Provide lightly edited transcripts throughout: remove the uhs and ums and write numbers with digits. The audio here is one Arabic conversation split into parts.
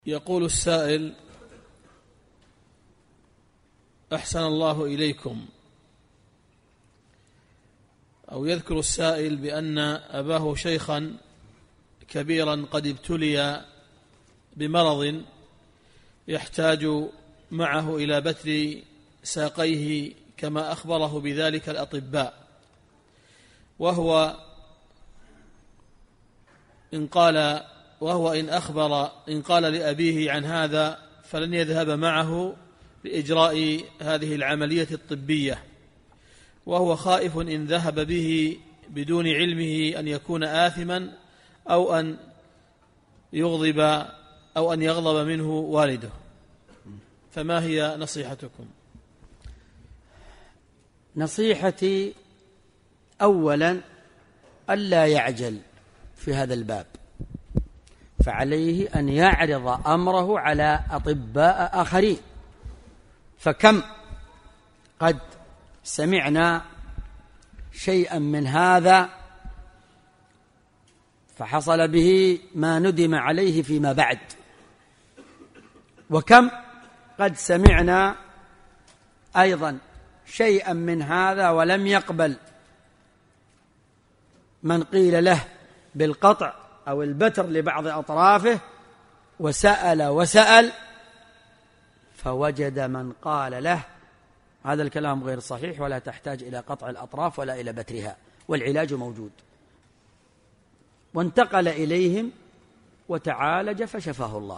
يقول السائل: أحسن الله إليكم. أو يذكر السائل بأن أباه شيخا كبيرا قد ابتلي بمرض يحتاج معه إلى بتر ساقيه كما أخبره بذلك الأطباء، وهو إن قال لأبيه عن هذا فلن يذهب معه لإجراء هذه العملية الطبية، وهو خائف إن ذهب به بدون علمه أن يكون آثما أو أن يغضب منه والده، فما هي نصيحتكم؟ نصيحتي أولا ألا يعجل في هذا الباب، فعليه أن يعرض أمره على أطباء آخرين. فكم قد سمعنا شيئا من هذا فحصل به ما ندم عليه فيما بعد، وكم قد سمعنا أيضا شيئا من هذا ولم يقبل من قيل له بالقطع أو البتر لبعض أطرافه، وسأل فوجد من قال له هذا الكلام غير صحيح ولا تحتاج إلى قطع الأطراف ولا إلى بترها والعلاج موجود، وانتقل إليهم وتعالج فشفاه الله.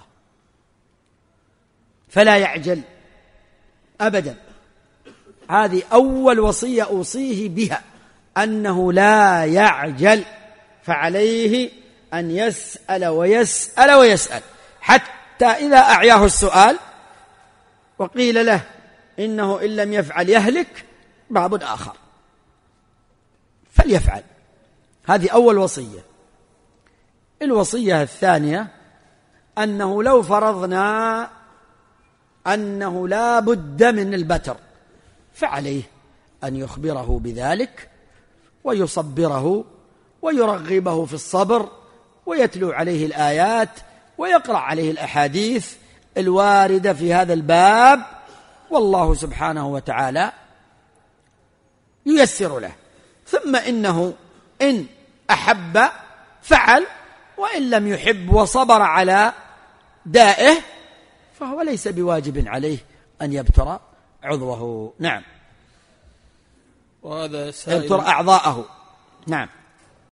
فلا يعجل أبدا، هذه أول وصية أوصيه بها، أنه لا يعجل، فعليه أن يسأل ويسأل ويسأل حتى إذا أعياه السؤال وقيل له إنه إن لم يفعل يهلك باب آخر فليفعل. هذه أول وصية. الوصية الثانية أنه لو فرضنا أنه لا بد من البتر فعليه أن يخبره بذلك ويصبره ويرغبه في الصبر ويتلو عليه الآيات ويقرأ عليه الأحاديث الواردة في هذا الباب، والله سبحانه وتعالى ييسر له. ثم إنه إن أحب فعل، وإن لم يحب وصبر على دائه فهو ليس بواجب عليه أن يبتر عضوه. نعم، وهذا يبتر أعضاءه. نعم.